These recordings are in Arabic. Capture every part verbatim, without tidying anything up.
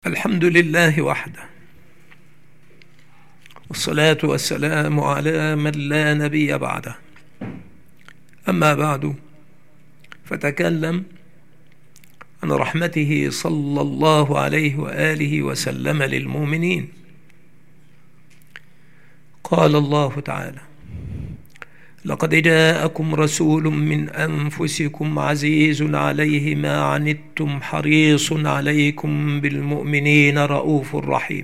الحمد لله وحده، والصلاة والسلام على من لا نبي بعده. أما بعد، فتكلم عن رحمته صلى الله عليه وآله وسلم للمؤمنين. قال الله تعالى: لقد جاءكم رسول من أنفسكم عزيز عليه ما عنتم حريص عليكم بالمؤمنين رؤوف رحيم.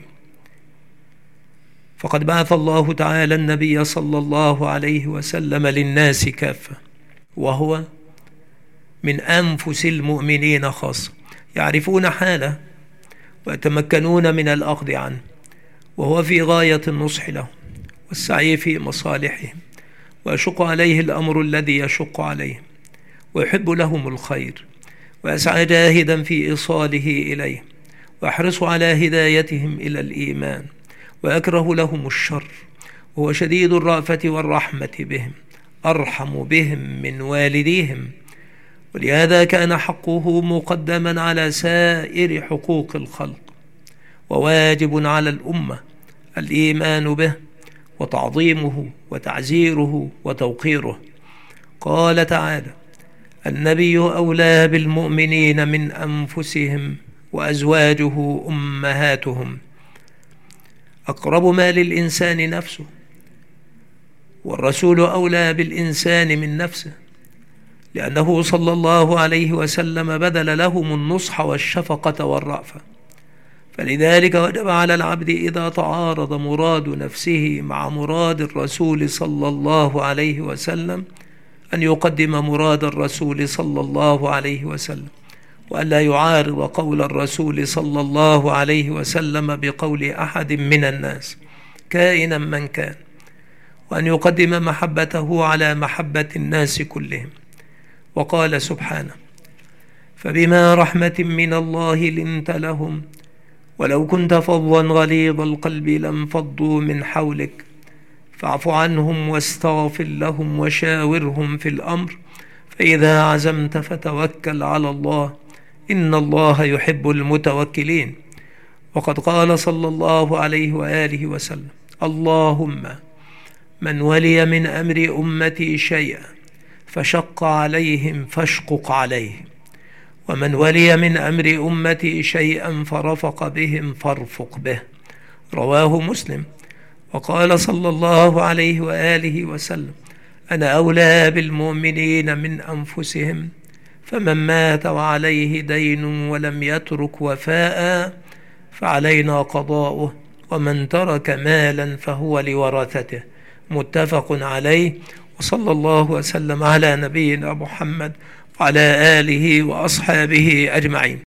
فقد بعث الله تعالى النبي صلى الله عليه وسلم للناس كافة، وهو من أنفس المؤمنين خاصة، يعرفون حاله ويتمكنون من الأخذ عنه، وهو في غاية النصح لهم والسعي في مصالحهم، ويشق عليه الأمر الذي يشق عليهم، ويحب لهم الخير، ويسعى جاهدا في إيصاله إليهم، ويحرص على هدايتهم إلى الإيمان، ويكره لهم الشر، وهو شديد الرأفة والرحمة بهم، أرحم بهم من والديهم. ولهذا كان حقه مقدما على سائر حقوق الخلق، وواجب على الأمة الإيمان به وتعظيمه وتعزيره وتوقيره. قال تعالى: النبي أولى بالمؤمنين من أنفسهم وأزواجه أمهاتهم. أقرب ما للإنسان نفسه، والرسول أولى بالإنسان من نفسه، لأنه صلى الله عليه وسلم بذل لهم النصح والشفقة والرأفة. فلذلك وجب على العبد إذا تعارض مراد نفسه مع مراد الرسول صلى الله عليه وسلم أن يقدم مراد الرسول صلى الله عليه وسلم، وألا يعارض قول الرسول صلى الله عليه وسلم بقول أحد من الناس كائنا من كان، وأن يقدم محبته على محبة الناس كلهم. وقال سبحانه: فبما رحمة من الله لنت لهم ولو كنت فظا غليظ القلب لانفضوا من حولك فاعف عنهم واستغفر لهم وشاورهم في الأمر فإذا عزمت فتوكل على الله إن الله يحب المتوكلين. وقد قال صلى الله عليه وآله وسلم: اللهم من ولي من أمر أمتي شيئا فشق عليهم فاشقق عليه، ومن ولي من أمر أمتي شيئا فرفق بهم فارفق به. رواه مسلم. وقال صلى الله عليه وآله وسلم: أنا أولى بالمؤمنين من أنفسهم، فمن مات وعليه دين ولم يترك وفاء فعلينا قضاؤه، ومن ترك مالا فهو لورثته. متفق عليه. وصلى الله وسلم على نبينا محمد وعلى آله وأصحابه أجمعين.